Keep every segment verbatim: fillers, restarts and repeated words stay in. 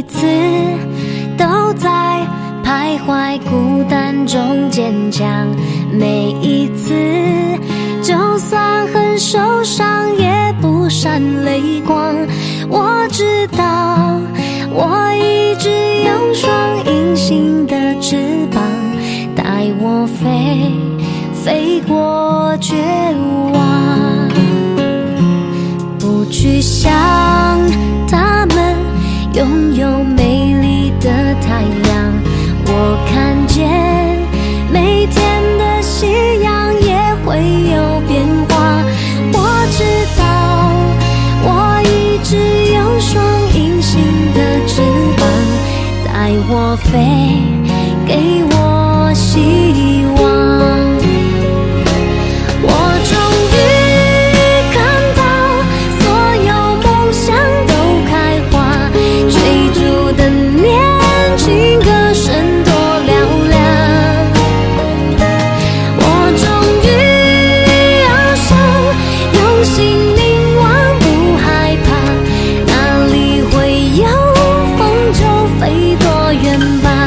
次都在徘徊孤单中坚强，每一次就算很受伤也不闪泪光。我知道我一直有双隐形的翅膀，带我飞飞过绝望，不去想他们拥有美丽的太阳。我看见每天的夕阳也会有变化。我知道我一直有双隐形的翅膀，带我飞，给我希望。我终于看到所有梦想都开花，追逐的年轻歌声多嘹亮。我终于翱翔，用心凝望，不害怕，哪里会有风就飞多远吧。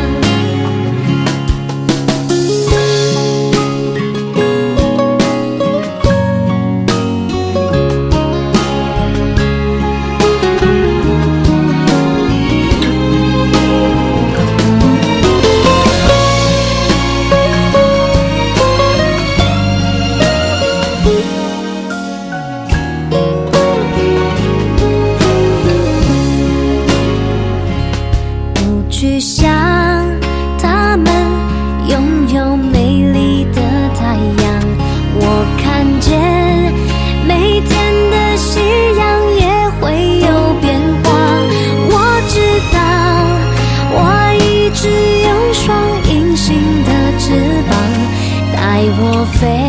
不去想他们拥有美丽的太阳。我看见每天的夕阳也会有变化。我知道我一直有双隐形的翅膀，带我飞